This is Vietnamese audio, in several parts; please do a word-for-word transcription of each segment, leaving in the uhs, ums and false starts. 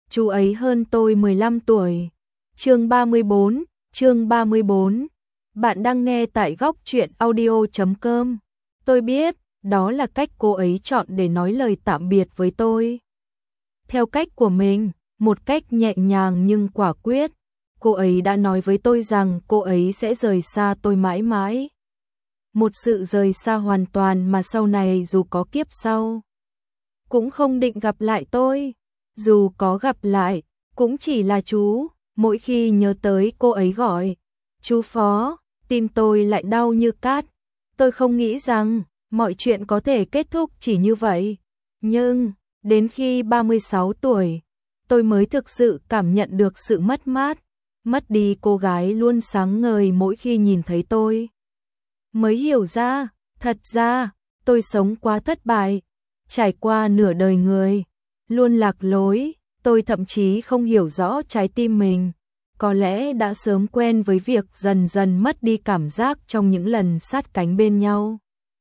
Chú ấy hơn tôi mười lăm tuổi. Chương ba mươi bốn, chương ba mươi bốn. Bạn đang nghe tại góc truyện audio chấm com. Tôi biết, đó là cách cô ấy chọn để nói lời tạm biệt với tôi. Theo cách của mình, một cách nhẹ nhàng nhưng quả quyết, cô ấy đã nói với tôi rằng cô ấy sẽ rời xa tôi mãi mãi. Một sự rời xa hoàn toàn mà sau này dù có kiếp sau cũng không định gặp lại tôi. Dù có gặp lại, cũng chỉ là chú. Mỗi khi nhớ tới cô ấy gọi chú Phó, tim tôi lại đau như cát. Tôi không nghĩ rằng mọi chuyện có thể kết thúc chỉ như vậy. Nhưng, đến khi ba mươi sáu tuổi, tôi mới thực sự cảm nhận được sự mất mát. Mất đi cô gái luôn sáng ngời mỗi khi nhìn thấy tôi. Mới hiểu ra, thật ra, tôi sống quá thất bại, trải qua nửa đời người, luôn lạc lối. Tôi thậm chí không hiểu rõ trái tim mình, có lẽ đã sớm quen với việc dần dần mất đi cảm giác trong những lần sát cánh bên nhau.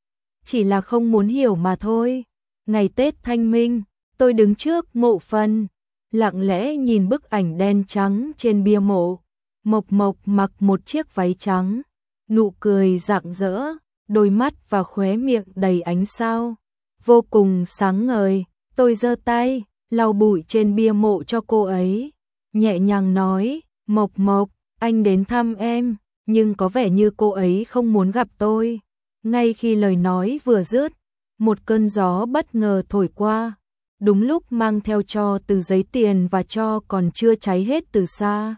Chỉ là không muốn hiểu mà thôi. Ngày Tết Thanh Minh, tôi đứng trước mộ phần, lặng lẽ nhìn bức ảnh đen trắng trên bia mộ. Mộc Mộc mặc một chiếc váy trắng, nụ cười rạng rỡ, đôi mắt và khóe miệng đầy ánh sao, vô cùng sáng ngời. Tôi giơ tay lau bụi trên bia mộ cho cô ấy, nhẹ nhàng nói, Mộc Mộc, anh đến thăm em, nhưng có vẻ như cô ấy không muốn gặp tôi. Ngay khi lời nói vừa dứt, một cơn gió bất ngờ thổi qua, đúng lúc mang theo tro từ giấy tiền và tro còn chưa cháy hết từ xa.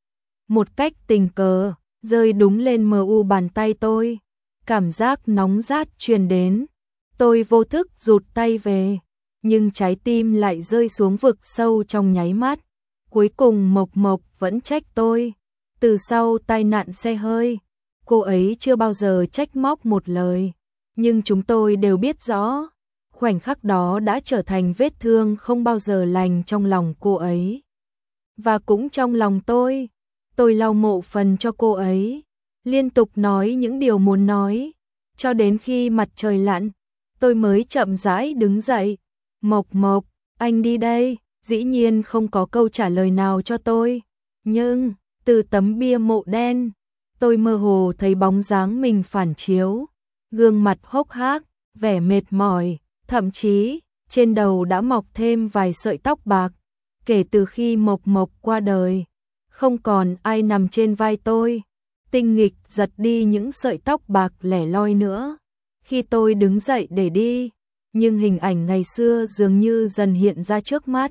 Một cách tình cờ, rơi đúng lên mờ u bàn tay tôi, cảm giác nóng rát truyền đến. Tôi vô thức rụt tay về, nhưng trái tim lại rơi xuống vực sâu trong nháy mắt. Cuối cùng Mộc Mộc vẫn trách tôi. Từ sau tai nạn xe hơi, cô ấy chưa bao giờ trách móc một lời, nhưng chúng tôi đều biết rõ, khoảnh khắc đó đã trở thành vết thương không bao giờ lành trong lòng cô ấy. Và cũng trong lòng tôi, tôi lau mộ phần cho cô ấy, liên tục nói những điều muốn nói, cho đến khi mặt trời lặn, tôi mới chậm rãi đứng dậy. Mộc Mộc, anh đi đây. Dĩ nhiên không có câu trả lời nào cho tôi, nhưng từ tấm bia mộ đen, tôi mơ hồ thấy bóng dáng mình phản chiếu, gương mặt hốc hác, vẻ mệt mỏi, thậm chí trên đầu đã mọc thêm vài sợi tóc bạc. Kể từ khi Mộc Mộc qua đời, không còn ai nằm trên vai tôi. Tinh nghịch giật đi những sợi tóc bạc lẻ loi nữa. Khi tôi đứng dậy để đi, nhưng hình ảnh ngày xưa dường như dần hiện ra trước mắt.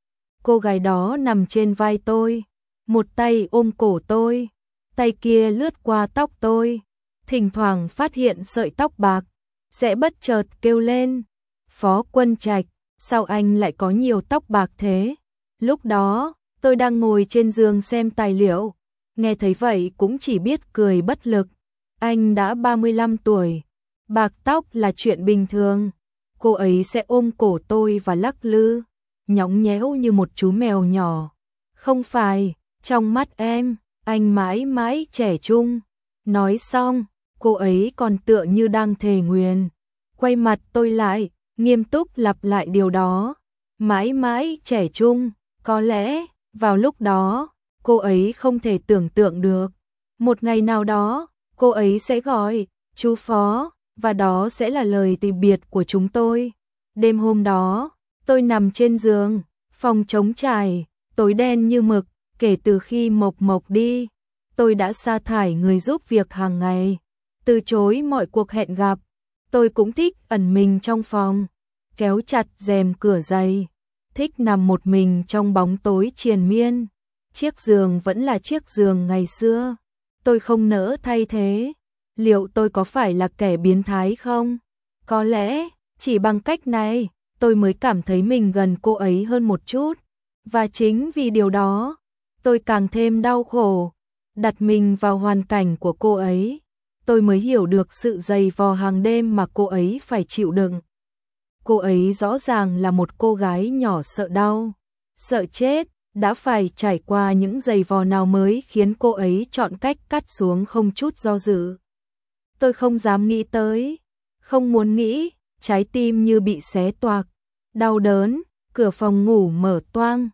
Cô gái đó nằm trên vai tôi, một tay ôm cổ tôi, tay kia lướt qua tóc tôi, thỉnh thoảng phát hiện sợi tóc bạc, sẽ bất chợt kêu lên, Phó Quân Trạch, sao anh lại có nhiều tóc bạc thế? Lúc đó, tôi đang ngồi trên giường xem tài liệu, nghe thấy vậy cũng chỉ biết cười bất lực. Anh đã ba mươi lăm tuổi, bạc tóc là chuyện bình thường. Cô ấy sẽ ôm cổ tôi và lắc lư, nhõng nhẽo như một chú mèo nhỏ. Không phải, trong mắt em, anh mãi mãi trẻ trung. Nói xong, cô ấy còn tựa như đang thề nguyền. Quay mặt tôi lại, nghiêm túc lặp lại điều đó. Mãi mãi trẻ trung, có lẽ, vào lúc đó, cô ấy không thể tưởng tượng được. Một ngày nào đó, cô ấy sẽ gọi, chú Phó, và đó sẽ là lời từ biệt của chúng tôi. Đêm hôm đó, tôi nằm trên giường, phòng trống trải, tối đen như mực. Kể từ khi Mộc Mộc đi, tôi đã sa thải người giúp việc hàng ngày, từ chối mọi cuộc hẹn gặp. Tôi cũng thích ẩn mình trong phòng, kéo chặt rèm cửa dày, thích nằm một mình trong bóng tối triền miên. Chiếc giường vẫn là chiếc giường ngày xưa, tôi không nỡ thay thế. Liệu tôi có phải là kẻ biến thái không? Có lẽ, chỉ bằng cách này, tôi mới cảm thấy mình gần cô ấy hơn một chút. Và chính vì điều đó, tôi càng thêm đau khổ. Đặt mình vào hoàn cảnh của cô ấy, tôi mới hiểu được sự dày vò hàng đêm mà cô ấy phải chịu đựng. Cô ấy rõ ràng là một cô gái nhỏ sợ đau, sợ chết, đã phải trải qua những dày vò nào mới khiến cô ấy chọn cách cắt xuống không chút do dự. Tôi không dám nghĩ tới, không muốn nghĩ, trái tim như bị xé toạc, đau đớn. Cửa phòng ngủ mở toang,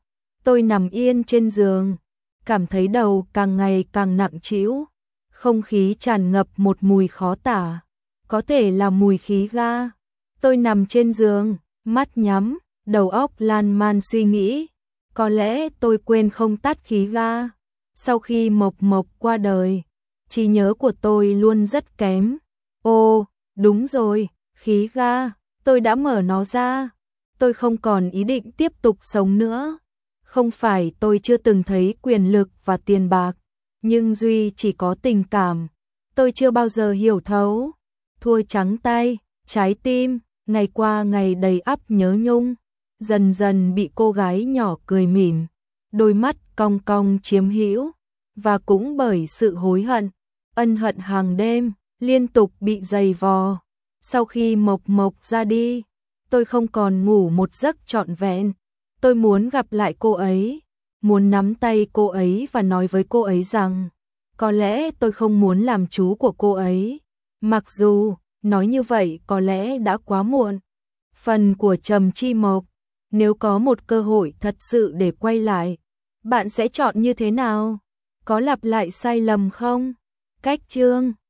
Tôi nằm yên trên giường, cảm thấy đầu càng ngày càng nặng trĩu, không khí tràn ngập một mùi khó tả, có thể là mùi khí ga. Tôi nằm trên giường, mắt nhắm, đầu óc lan man suy nghĩ, có lẽ tôi quên không tắt khí ga. Sau khi Mộc Mộc qua đời, trí nhớ của tôi luôn rất kém. Ô, đúng rồi, khí ga, tôi đã mở nó ra. Tôi không còn ý định tiếp tục sống nữa. Không phải tôi chưa từng thấy quyền lực và tiền bạc, nhưng duy chỉ có tình cảm. Tôi chưa bao giờ hiểu thấu. Thua trắng tay, trái tim, ngày qua ngày đầy ắp nhớ nhung, dần dần bị cô gái nhỏ cười mỉm, đôi mắt cong cong chiếm hữu, và cũng bởi sự hối hận, ân hận hàng đêm, liên tục bị giày vò. Sau khi Mộc Mộc ra đi, tôi không còn ngủ một giấc trọn vẹn. Tôi muốn gặp lại cô ấy, muốn nắm tay cô ấy và nói với cô ấy rằng, có lẽ tôi không muốn làm chú của cô ấy. Mặc dù, nói như vậy có lẽ đã quá muộn. Phần của Trầm Chi Mộc, nếu có một cơ hội thật sự để quay lại, bạn sẽ chọn như thế nào? Có lặp lại sai lầm không? Cách chương